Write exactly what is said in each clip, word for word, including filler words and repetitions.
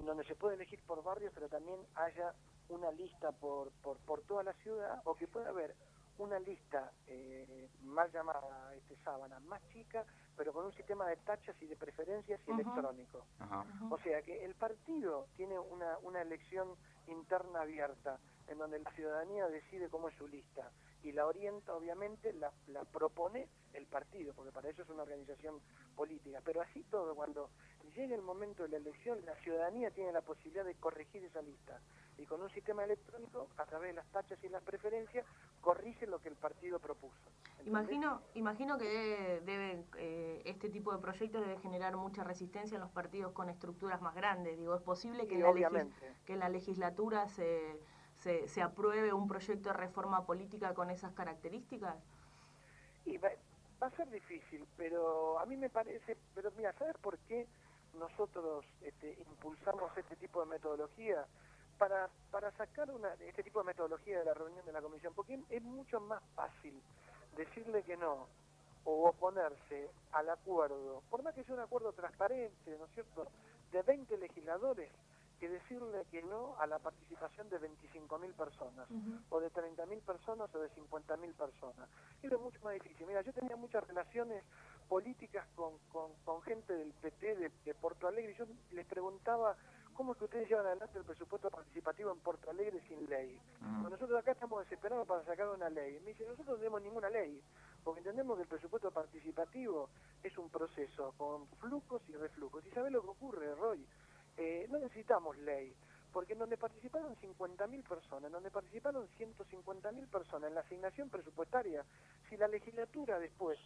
donde se puede elegir por barrios, pero también haya una lista por, por, por toda la ciudad, o que pueda haber una lista eh, mal llamada este, sábana, más chica, pero con un sistema de tachas y de preferencias y uh-huh. electrónico. Uh-huh. O sea que el partido tiene una, una elección interna abierta, en donde la ciudadanía decide cómo es su lista, y la orienta, obviamente, la, la propone el partido, porque para eso es una organización política. Pero así todo, cuando llegue el momento de la elección, la ciudadanía tiene la posibilidad de corregir esa lista, y con un sistema electrónico, a través de las tachas y las preferencias, corrige lo que el partido propuso. ¿Entendés? Imagino, imagino que debe, debe eh, este tipo de proyectos debe generar mucha resistencia en los partidos con estructuras más grandes. Digo, ¿es posible que, sí, en, la legis que en la legislatura se, se, se apruebe un proyecto de reforma política con esas características? Y va, va a ser difícil, pero a mí me parece, pero mira, ¿sabes por qué nosotros este, impulsamos este tipo de metodología? Para, para sacar una, este tipo de metodología de la reunión de la comisión, porque es mucho más fácil decirle que no o oponerse al acuerdo, por más que sea un acuerdo transparente, ¿no es cierto?, de veinte legisladores, que decirle que no a la participación de veinticinco mil personas, uh-huh. o de treinta mil personas, o de cincuenta mil personas. Eso es mucho más difícil. Mira, yo tenía muchas relaciones políticas con, con, con gente del P T de, de Porto Alegre, y yo les preguntaba, ¿cómo es que ustedes llevan adelante el presupuesto participativo en Porto Alegre sin ley? Uh-huh. Pues nosotros acá estamos desesperados para sacar una ley. Me dice, nosotros no tenemos ninguna ley, porque entendemos que el presupuesto participativo es un proceso con flujos y reflujos. ¿Y sabe lo que ocurre, Roy? Eh, no necesitamos ley, porque en donde participaron cincuenta mil personas, en donde participaron ciento cincuenta mil personas en la asignación presupuestaria, si la legislatura después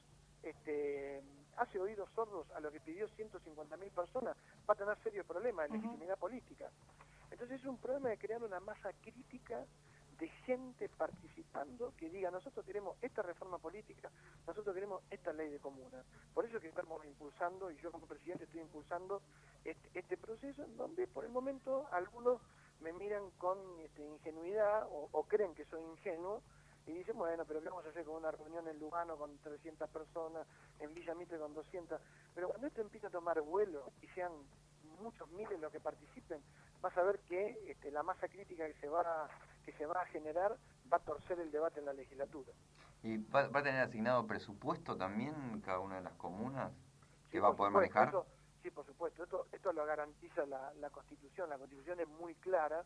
este, hace oídos sordos a lo que pidió ciento cincuenta mil personas, va a tener serios problemas de legitimidad uh-huh. política. Entonces es un problema de crear una masa crítica de gente participando que diga, nosotros queremos esta reforma política, nosotros queremos esta ley de comuna. Por eso que estamos impulsando, y yo como presidente estoy impulsando este, este proceso, en donde por el momento algunos me miran con este, ingenuidad o, o creen que soy ingenuo, y dicen, bueno, pero ¿qué vamos a hacer con una reunión en Lugano con trescientas personas, en Villa Mitre con doscientas? Pero cuando esto empieza a tomar vuelo y sean muchos miles los que participen, vas a ver que este, la masa crítica que se va que se va a generar va a torcer el debate en la legislatura. ¿Y va, va a tener asignado presupuesto también cada una de las comunas que sí, va a poder supuesto, manejar? Esto, sí, por supuesto. Esto, esto lo garantiza la, la Constitución. La Constitución es muy clara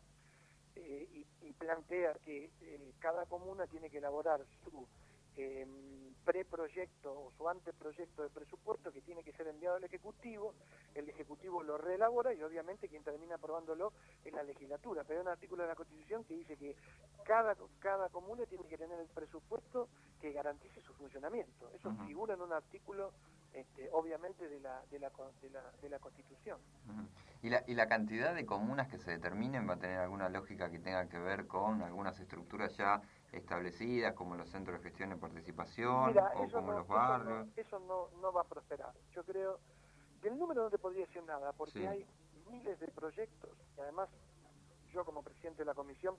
eh, y, y plantea que eh, cada comuna tiene que elaborar su eh, preproyecto o su anteproyecto de presupuesto, que tiene que ser enviado al Ejecutivo. El Ejecutivo lo reelabora y obviamente quien termina aprobándolo es la legislatura. Pero hay un artículo de la Constitución que dice que cada, cada comuna tiene que tener el presupuesto que garantice su funcionamiento. Eso uh-huh. figura en un artículo este, obviamente de la, de la, de la, de la Constitución. Uh-huh. ¿Y, la, ¿Y la cantidad de comunas que se determinen va a tener alguna lógica que tenga que ver con algunas estructuras ya establecidas, como los centros de gestión de participación, Mira, o como no, los barrios? Eso, no, eso no, no va a prosperar. Yo creo que el número no te podría decir nada, porque sí. hay miles de proyectos, y además yo como presidente de la comisión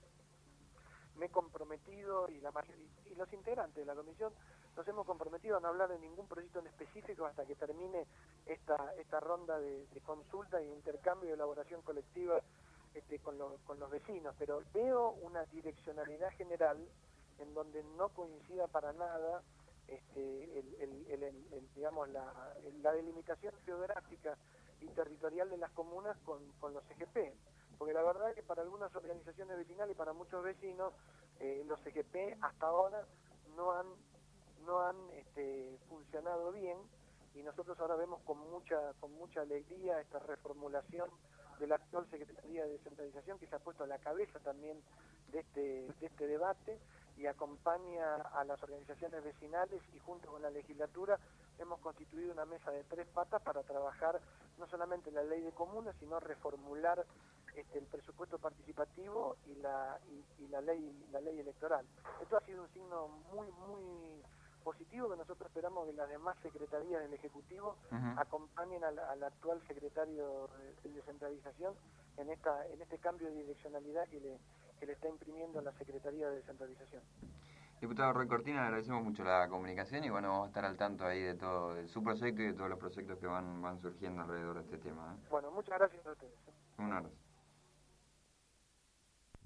me he comprometido, y, la mayoría, y los integrantes de la comisión nos hemos comprometido a no hablar de ningún proyecto en específico hasta que termine esta, esta ronda de, de consulta e intercambio de elaboración colectiva este, con, lo, con los vecinos, pero veo una direccionalidad general en donde no coincida para nada este, el, el, el, el, el, digamos, la, la delimitación geográfica y territorial de las comunas con, con los E G P, porque la verdad es que para algunas organizaciones vecinales y para muchos vecinos eh, los E G P hasta ahora no han no han este, funcionado bien, y nosotros ahora vemos con mucha con mucha alegría esta reformulación de la actual Secretaría de Descentralización, que se ha puesto a la cabeza también de este de este debate y acompaña a las organizaciones vecinales, y junto con la legislatura hemos constituido una mesa de tres patas para trabajar no solamente la ley de comunas, sino reformular este, el presupuesto participativo y la y, y la ley la ley electoral. Esto ha sido un signo muy muy positivo, que nosotros esperamos que las demás secretarías del Ejecutivo uh-huh. acompañen al, al actual secretario de, de Descentralización en esta en este cambio de direccionalidad que le que le está imprimiendo la Secretaría de Descentralización. Diputado Roy Cortina, le agradecemos mucho la comunicación, y bueno, vamos a estar al tanto ahí de todo de su proyecto y de todos los proyectos que van van surgiendo alrededor de este tema, ¿eh? Bueno, muchas gracias a ustedes. Un abrazo.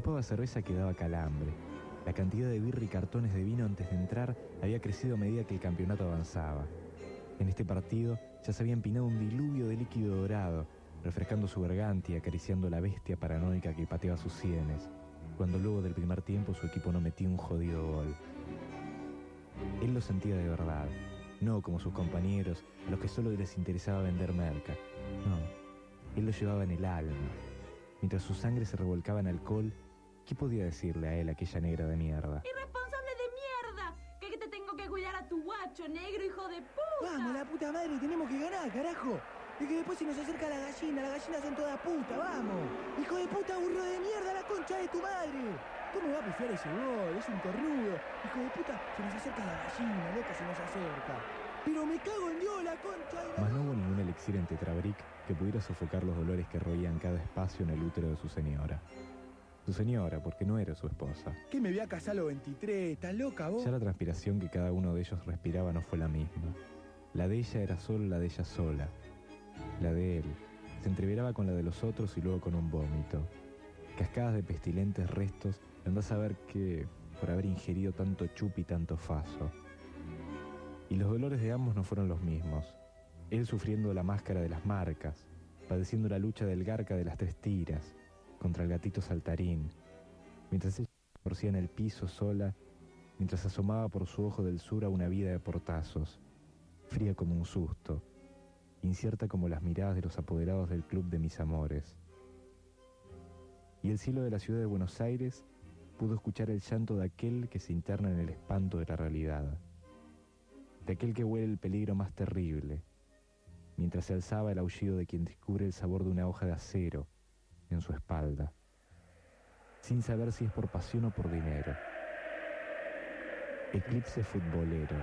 copa de cerveza que daba calambre. La cantidad de birra y cartones de vino antes de entrar había crecido a medida que el campeonato avanzaba. En este partido ya se había empinado un diluvio de líquido dorado, refrescando su garganta y acariciando la bestia paranoica que pateaba sus sienes, cuando luego del primer tiempo su equipo no metía un jodido gol. Él lo sentía de verdad, no como sus compañeros, a los que solo les interesaba vender merca. No, él lo llevaba en el alma. Mientras su sangre se revolcaba en alcohol, ¿qué podía decirle a él aquella negra de mierda? ¡Irresponsable de mierda! ¿Que te tengo que cuidar a tu guacho, negro, hijo de puta? ¡Vamos, la puta madre! ¡Tenemos que ganar, carajo! Es que después se nos acerca la gallina, las gallinas son todas puta, ¡vamos! ¡Hijo de puta, burro de mierda, la concha de tu madre! ¿Cómo va a pifiar ese gol? Es un cornudo. Hijo de puta, se nos acerca la gallina, loco, se nos acerca. ¡Pero me cago en Dios, la concha de la... Mas no hubo ningún elixir en Tetrabric que pudiera sofocar los dolores que roían cada espacio en el útero de su señora. Su señora, porque no era su esposa. ¿Qué me voy a casar a los veintitrés? ¿Estás loca vos? Ya la transpiración que cada uno de ellos respiraba no fue la misma. La de ella era solo la de ella sola. La de él se entreveraba con la de los otros y luego con un vómito. Cascadas de pestilentes restos, andás a ver que por haber ingerido tanto chupi y tanto faso. Y los dolores de ambos no fueron los mismos. Él sufriendo la máscara de las marcas, padeciendo la lucha del garca de las tres tiras, contra el gatito saltarín, mientras ella torcía en el piso sola, mientras asomaba por su ojo del sur a una vida de portazos, fría como un susto, incierta como las miradas de los apoderados del club de mis amores. Y el cielo de la ciudad de Buenos Aires pudo escuchar el llanto de aquel que se interna en el espanto de la realidad, de aquel que huele el peligro más terrible, mientras se alzaba el aullido de quien descubre el sabor de una hoja de acero en su espalda, sin saber si es por pasión o por dinero. Eclipse futbolero.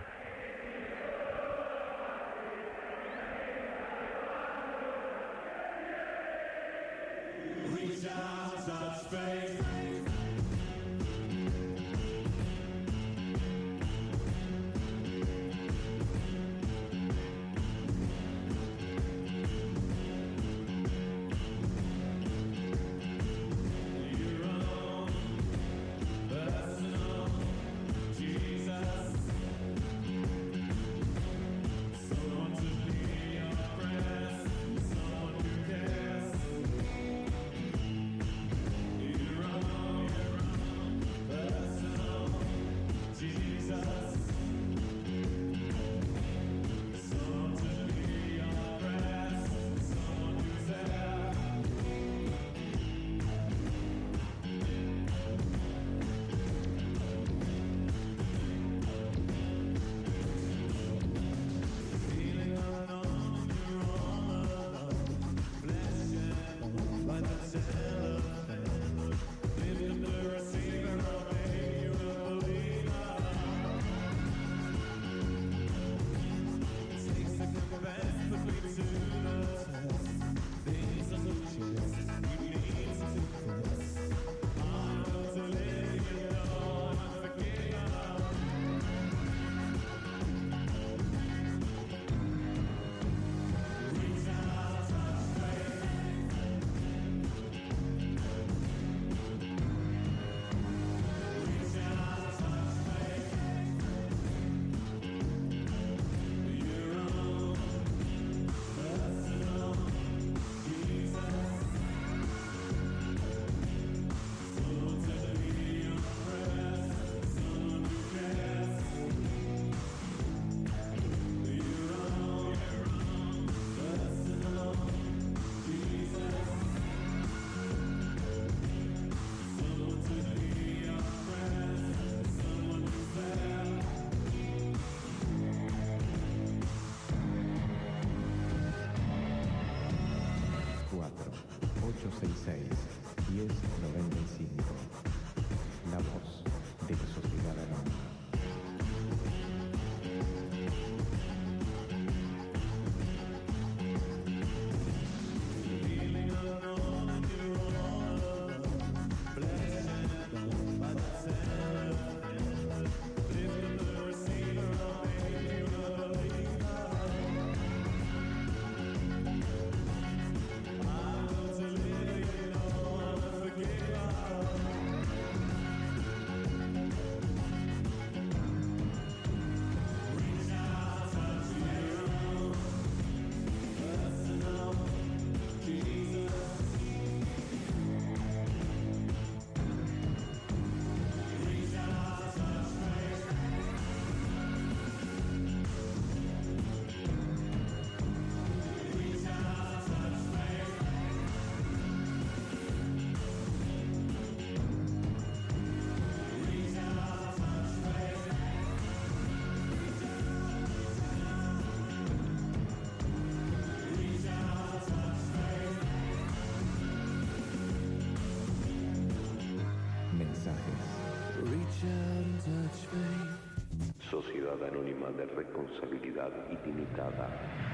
Sociedad Anónima de Responsabilidad Ilimitada.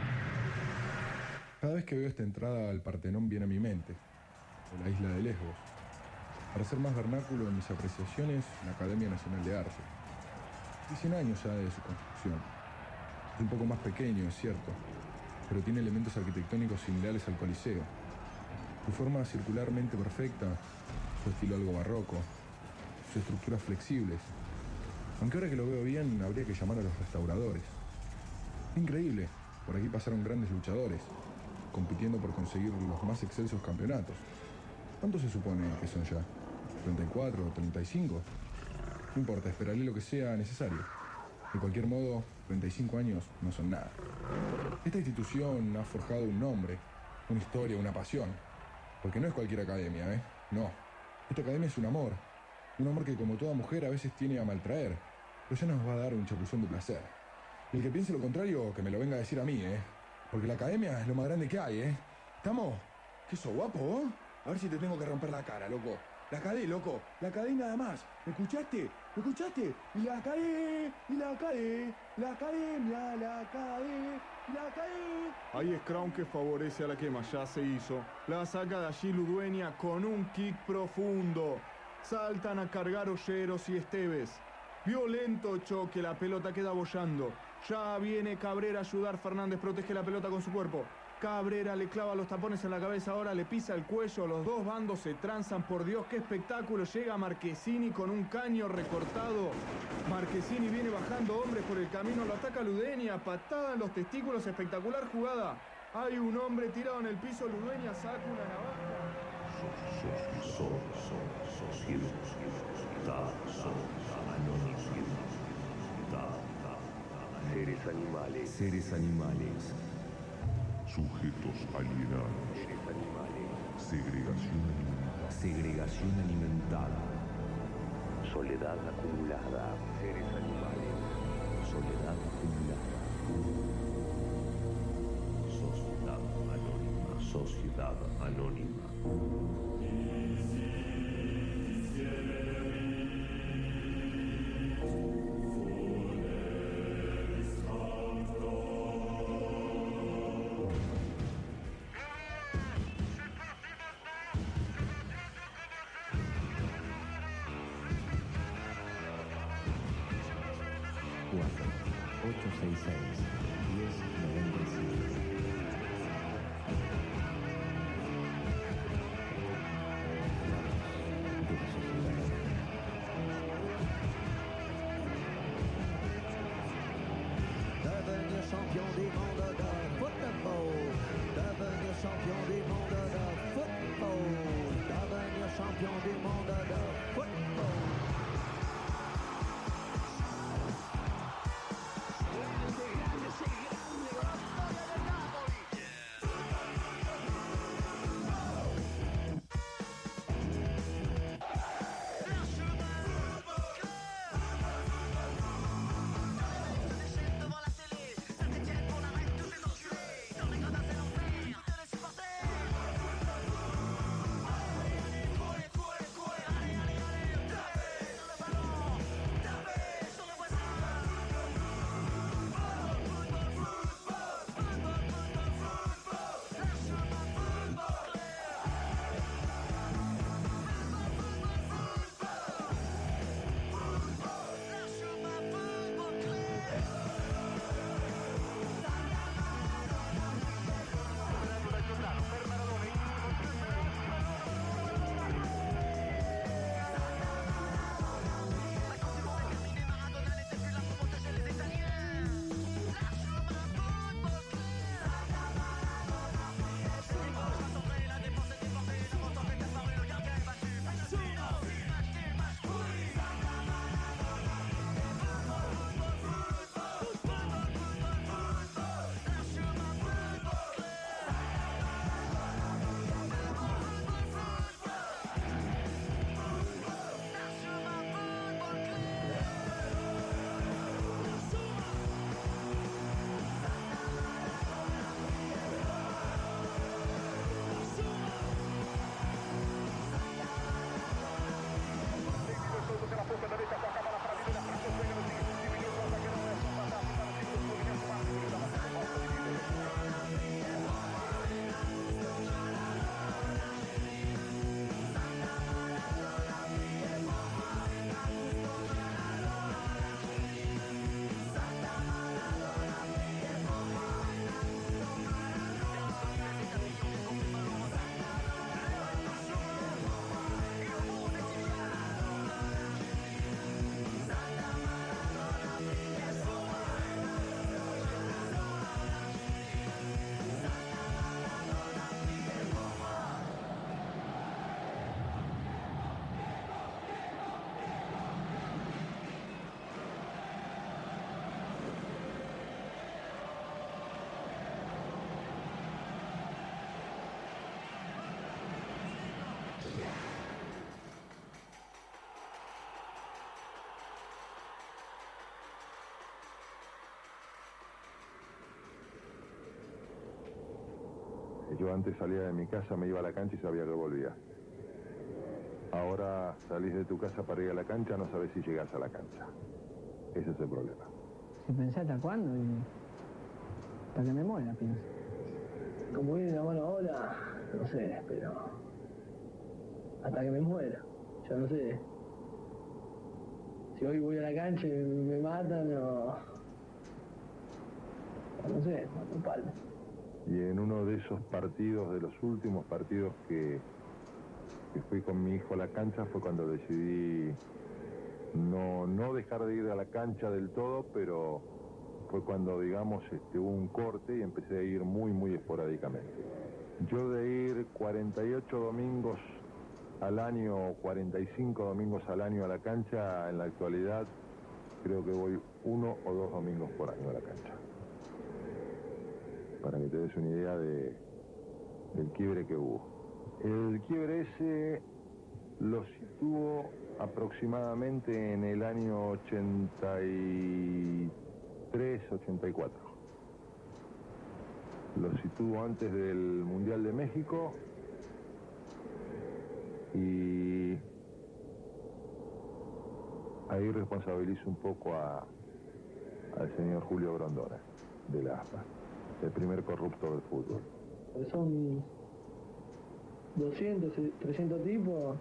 Cada vez que veo esta entrada al Partenón viene a mi mente, de la isla de Lesbos. Para ser más vernáculo en mis apreciaciones, la Academia Nacional de Arte. Hace cien años ya de su construcción. Es un poco más pequeño, es cierto, pero tiene elementos arquitectónicos similares al Coliseo. Su forma circularmente perfecta, su estilo algo barroco, sus estructuras flexibles. Aunque ahora que lo veo bien, habría que llamar a los restauradores. Increíble, por aquí pasaron grandes luchadores, compitiendo por conseguir los más excelsos campeonatos. ¿Cuántos se supone que son ya? ¿treinta y cuatro? ¿treinta y cinco? No importa, esperaré lo que sea necesario. De cualquier modo, treinta y cinco años no son nada. Esta institución ha forjado un nombre, una historia, una pasión. Porque no es cualquier academia, ¿eh? No. Esta academia es un amor. Un amor que, como toda mujer, a veces tiene a maltraer. Pero ya nos va a dar un chapuzón de placer. Y el que piense lo contrario, que me lo venga a decir a mí, ¿eh? Porque la academia es lo más grande que hay, ¿eh? ¿Estamos? ¿Qué sos, guapo, eh? A ver si te tengo que romper la cara, loco. La cadé, loco. La cadé nada más. ¿Me escuchaste? ¿Me escuchaste? Y la cadé, y la cadé, la academia, la cadé, la cadé. Ahí es Crown que favorece a la quema, ya se hizo. La saca de allí Ludueña con un kick profundo. Saltan a cargar Olleros y Esteves. Violento choque, la pelota queda bollando. Ya viene Cabrera a ayudar, Fernández protege la pelota con su cuerpo. Cabrera le clava los tapones en la cabeza, ahora le pisa el cuello, los dos bandos se transan, por Dios, qué espectáculo, llega Marchesini con un caño recortado. Marchesini viene bajando hombres por el camino, lo ataca Ludueña, patada en los testículos, espectacular jugada. Hay un hombre tirado en el piso, Ludueña saca una navaja. Seres animales. Seres animales. Sujetos alienados. Seres animales. Segregación alimentada. Segregación alimentada. Soledad acumulada. Seres animales. Soledad acumulada. Sociedad anónima. Sociedad anónima. ocho seis seis, diez noventa y cinco. Devenir champion du monde de football. Devenir champion du monde de football. Devenir champion du monde de football. Devant la télé, Saint-Étienne pour la Yo antes salía de mi casa, me iba a la cancha y sabía que volvía. Ahora salís de tu casa para ir a la cancha, no sabes si llegás a la cancha. Ese es el problema. Si pensé hasta cuándo y... hasta que me muera, pienso. Como viene la mano ahora, no sé, pero... hasta que me muera, yo no sé. Si hoy voy a la cancha y me matan o... no sé, mato un palo. Y en uno de esos partidos, de los últimos partidos que, que fui con mi hijo a la cancha, fue cuando decidí no, no dejar de ir a la cancha del todo, pero fue cuando, digamos, este, hubo un corte y empecé a ir muy, muy esporádicamente. Yo de ir cuarenta y ocho domingos al año, cuarenta y cinco domingos al año a la cancha, en la actualidad creo que voy uno o dos domingos por año a la cancha. Para que te des una idea de, del quiebre que hubo. El quiebre ese lo situó aproximadamente en el año ochenta y tres, ochenta y cuatro. Lo situó antes del Mundial de México y ahí responsabilizo un poco a, al señor Julio Grondona, de la A F A, el primer corrupto del fútbol. Son doscientos, trescientos tipos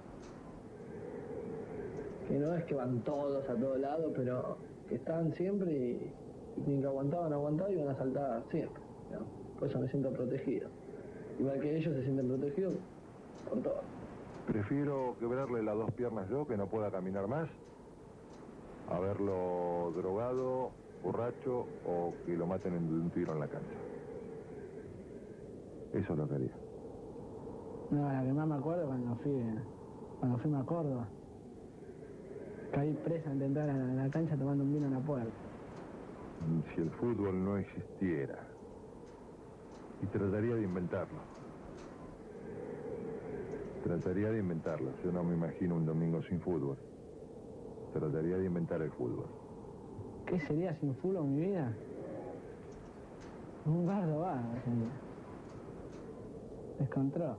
que no es que van todos a todos lados, pero que están siempre y, y tienen que aguantar, no aguantar y van a saltar siempre, ¿no? Por eso me siento protegido. Igual que ellos se sienten protegidos por todo. Prefiero quebrarle las dos piernas yo, que no pueda caminar más, a verlo drogado, borracho o que lo maten en un tiro en la cancha. Eso es lo que haría. No, la que más me acuerdo cuando fui cuando fuimos a Córdoba. Caí presa a intentar en la cancha tomando un vino en la puerta. Si el fútbol no existiera, y trataría de inventarlo. Trataría de inventarlo. Yo no me imagino un domingo sin fútbol. Trataría de inventar el fútbol. ¿Qué sería sin fútbol mi vida? Un bardo va, sería. Descontrol.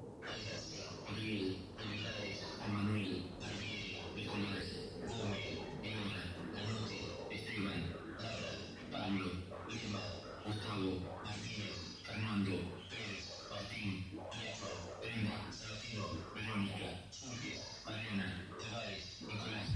Pablo, Lima, Gustavo, Martínez, Fernando, Pérez, Martín, Pietro, Brenda, Sebastián, Verónica, Suárez, Mariana, Tavares, Nicolás.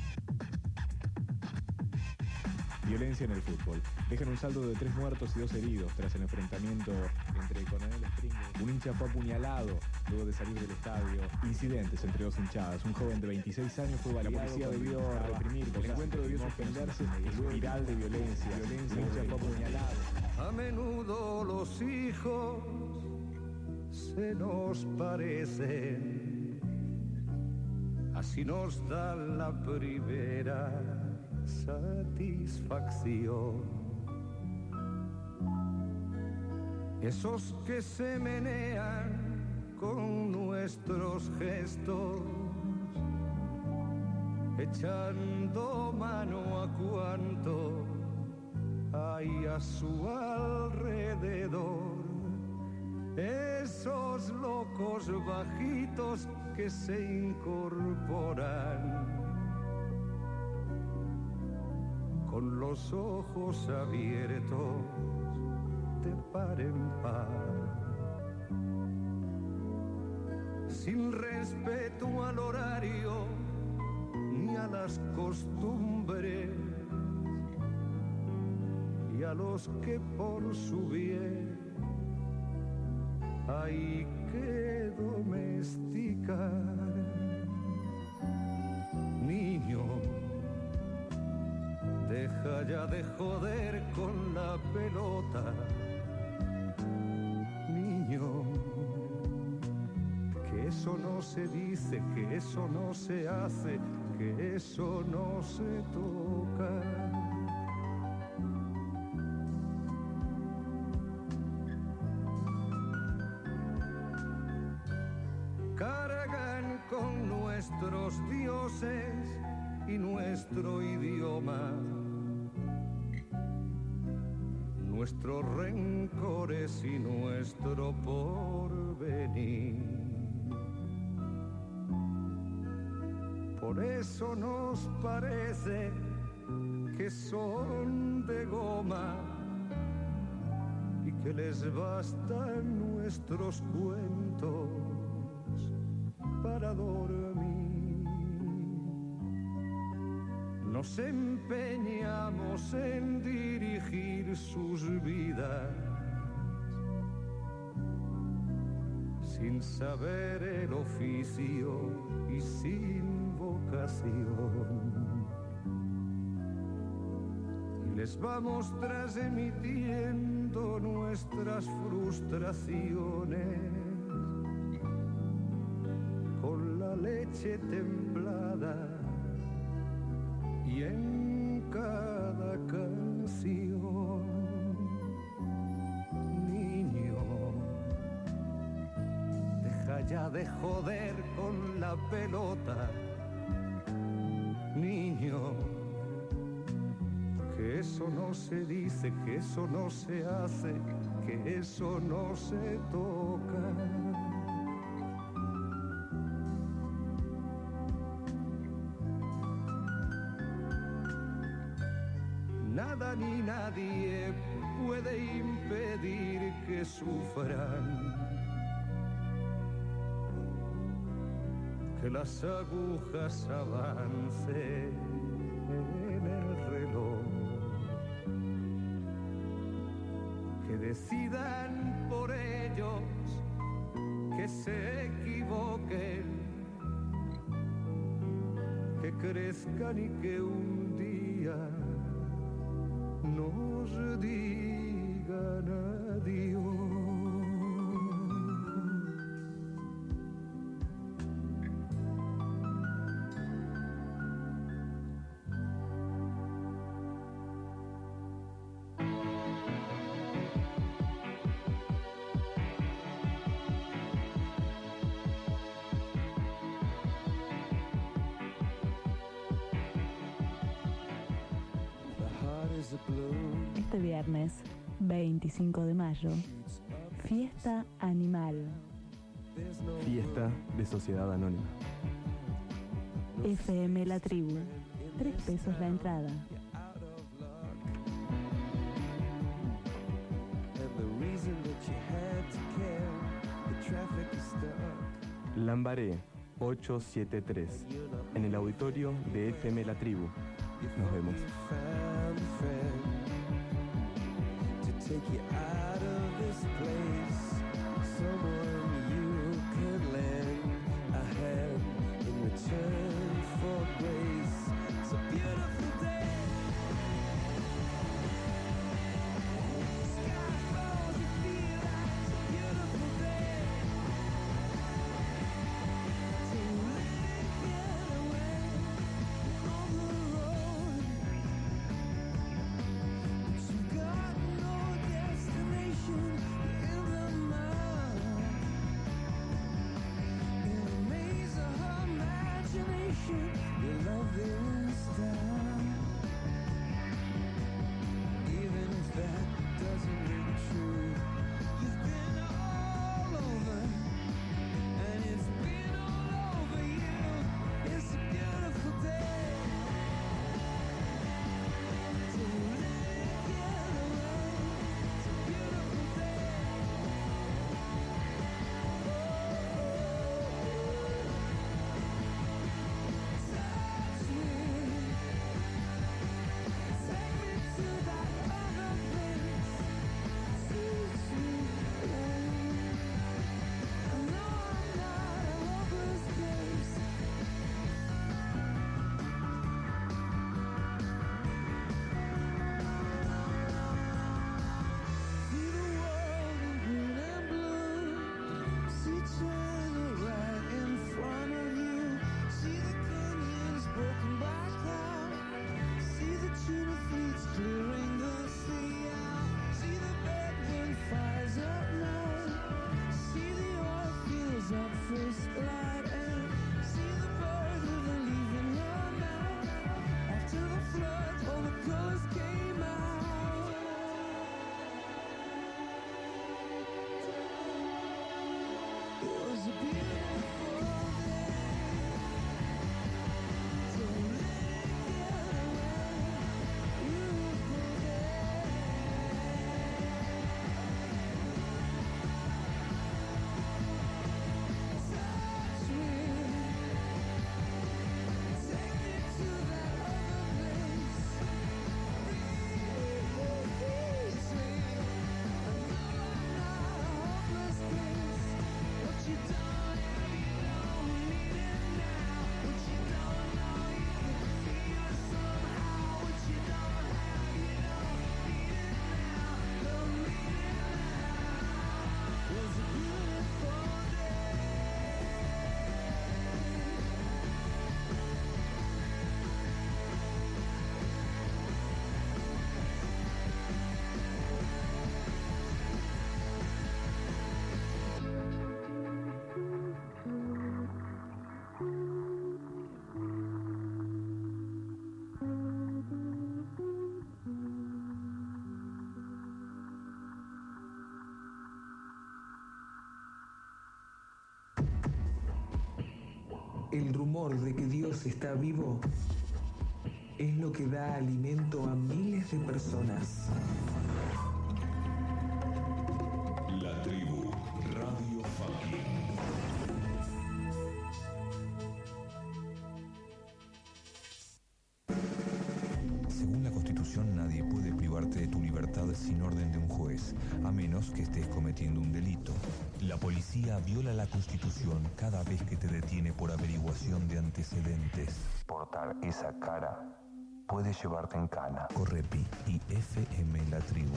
Violencia en el fútbol. Dejan un saldo de tres muertos y dos heridos tras el enfrentamiento entre Coronel Springler. Un hincha fue apuñalado luego de salir del estadio. Incidentes entre dos hinchadas. Un joven de veintiséis años fue baleado. La policía debió reprimir. El encuentro debió suspenderse. Espiral de violencia. Violencia. Un hincha fue apuñalado. A menudo los hijos se nos parecen. Así nos da la primera satisfacción. Esos que se menean con nuestros gestos, echando mano a cuanto hay a su alrededor. Esos locos bajitos que se incorporan con los ojos abiertos de par en par, sin respeto al horario ni a las costumbres, y a los que por su bien hay que domesticar. Niño, deja ya de joder con la pelota. Niño, que eso no se dice, que eso no se hace, que eso no se toca. Cargan con nuestros dioses y nuestro idioma, nuestros rencores y nuestro porvenir. Por eso nos parece que son de goma y que les bastan nuestros cuentos para dormir. Nos empeñamos en dirigir sus vidas sin saber el oficio y sin vocación. Y les vamos transmitiendo nuestras frustraciones con la leche templada y en cada canción. Niño, deja ya de joder con la pelota. Niño, que eso no se dice, que eso no se hace, que eso no se toca. Nada ni nadie puede impedir que sufran, que las agujas avancen en el reloj, que decidan por ellos, que se equivoquen, que crezcan y que un día nos digan adiós. Este viernes, veinticinco de mayo, Fiesta Animal. Fiesta de Sociedad Anónima. F M La Tribu. Tres pesos la entrada. Lambaré ochocientos setenta y tres, en el auditorio de F M La Tribu. Nos vemos. Take you out of this place, someone you could lend a hand in return for grace. It's a beautiful day. Sky falls, you feel like it's a beautiful day. So let it get away on the road. But you've got no destination in the mind. In a maze of imagination, your loving style. El rumor de que Dios está vivo es lo que da alimento a miles de personas. La Tribu, Radio Fucking. Según la Constitución, nadie puede privarte de tu libertad sin orden de un juez, a menos que estés cometiendo un delito. La policía viola la Constitución cada vez que te detiene por averiguación de antecedentes. Portar esa cara puede llevarte en cana. Correpi y F M La Tribu.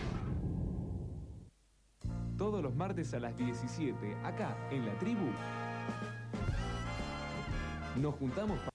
Todos los martes a las diecisiete, acá en La Tribu, nos juntamos para...